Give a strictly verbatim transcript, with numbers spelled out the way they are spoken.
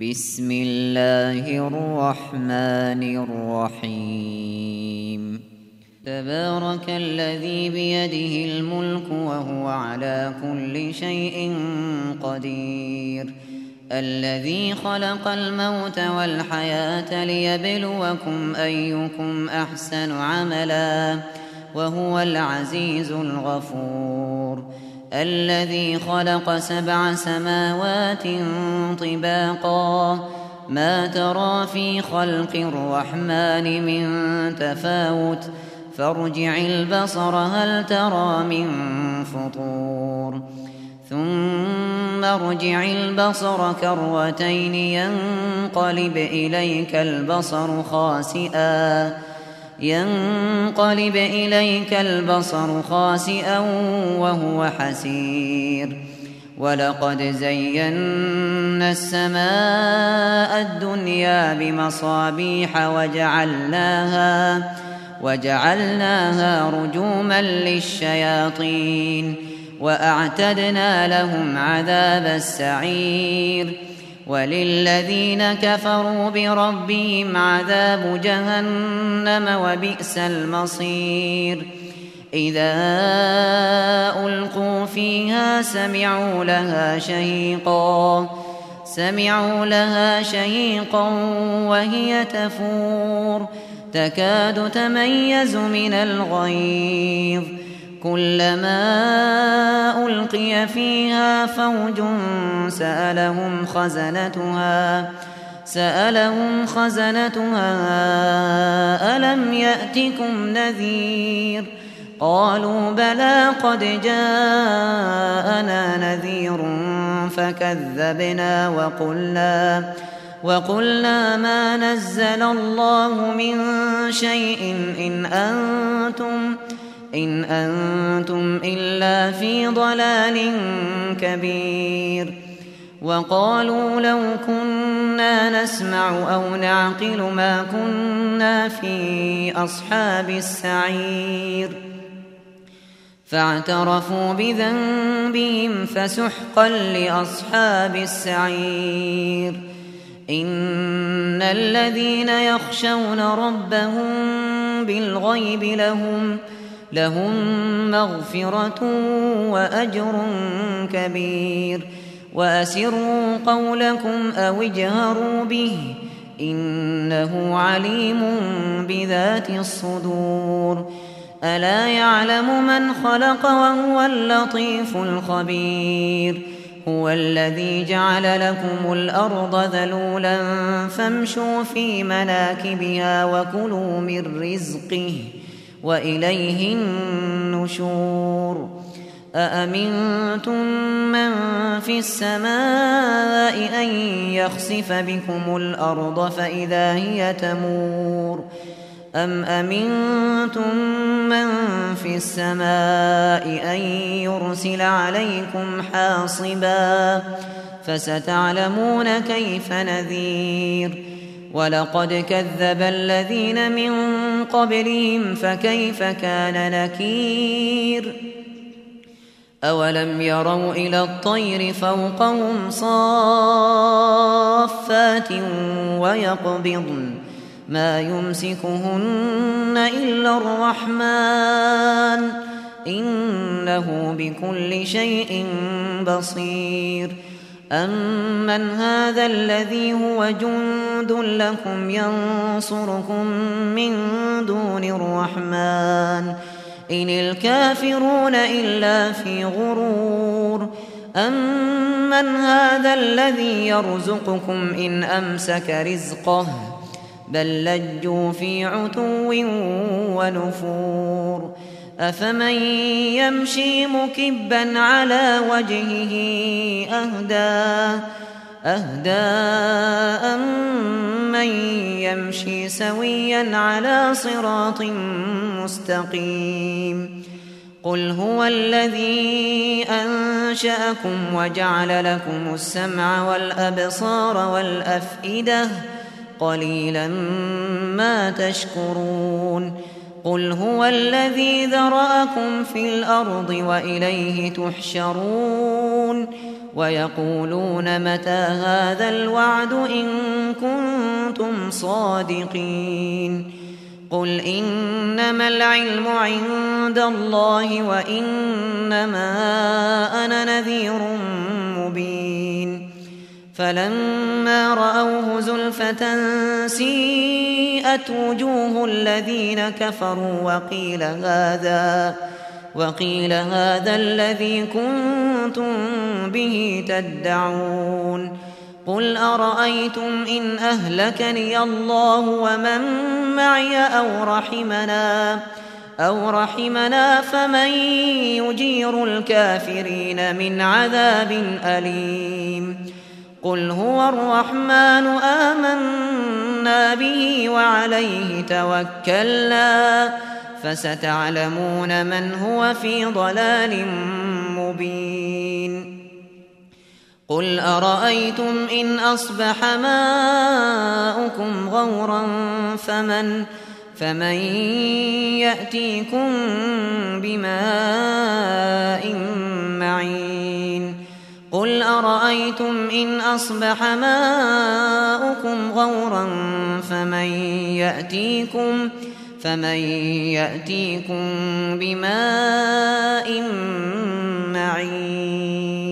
بسم الله الرحمن الرحيم تبارك الذي بيده الملك وهو على كل شيء قدير الذي خلق الموت والحياة ليبلوكم أيكم أحسن عملا وهو العزيز الغفور الذي خلق سبع سماوات طباقا ما ترى في خلق الرحمن من تفاوت فارجع البصر هل ترى من فطور ثم ارجع البصر كرتين ينقلب إليك البصر خاسئا ينقلب إليك البصر خاسئا وهو حسير ولقد زينا السماء الدنيا بمصابيح وجعلناها وجعلناها رجوما للشياطين وأعتدنا لهم عذاب السعير وللذين كفروا بربهم عذاب جهنم وبئس المصير إذا ألقوا فيها سمعوا لها شهيقا سمعوا لها شهيقا وهي تفور تكاد تميز من الغيظ كلما ألقي فيها فوج سألهم خزنتها سألهم خزنتها ألم يأتكم نذير قالوا بلى قد جاءنا نذير فكذبنا وقلنا وقلنا ما نزل الله من شيء إن أنتم إن أنتم إلا في ضلال كبير وقالوا لو كنا نسمع أو نعقل ما كنا في أصحاب السعير فاعترفوا بذنبهم فسحقا لأصحاب السعير إن الذين يخشون ربهم بالغيب لهم لهم مغفرة وأجر كبير وأسروا قولكم أو اجهروا به إنه عليم بذات الصدور ألا يعلم من خلق وهو اللطيف الخبير هو الذي جعل لكم الأرض ذلولا فامشوا في مناكبها وكلوا من رزقه وإليه النشور أأمنتم من في السماء أن يخسف بكم الأرض فإذا هي تمور أم أمنتم من في السماء أن يرسل عليكم حاصبا فستعلمون كيف نذير ولقد كذب الذين من قبلهم فكيف كان نكير أولم يروا إلى الطير فوقهم صافات ويقبضن ما يمسكهن إلا الرحمن إنه بكل شيء بصير أمن هذا الذي هو جند لكم ينصركم من دون الرحمن إن الكافرون إلا في غرور أمن هذا الذي يرزقكم إن أمسك رزقه بل لجوا في عتو ونفور أفمن يمشي مكبا على وجهه أهدى أهدى أمن يمشي سويا على صراط مستقيم قل هو الذي أنشأكم وجعل لكم السمع والأبصار والأفئدة قليلا ما تشكرون قل هو الذي ذرأكم في الأرض وإليه تحشرون ويقولون متى هذا الوعد إن كنتم صادقين قل إنما العلم عند الله وإنما أنا نذير مبين فلما رأوه زلفة سيئت وجوه الذين كفروا وقيل هذا وقيل هذا الذي كنتم به تدعون قل أرأيتم إن أهلكني الله ومن معي أو رحمنا أو رحمنا فمن يجير الكافرين من عذاب أليم قل هو الرحمن آمنا به وعليه توكلنا فستعلمون من هو في ضلال مبين قل أرأيتم إن أصبح ماؤكم غورا فمن فمن يأتيكم بماء معين قل أرأيتم إن أصبح ماؤكم غورا فمن يأتيكم فمن يأتيكم بماء معين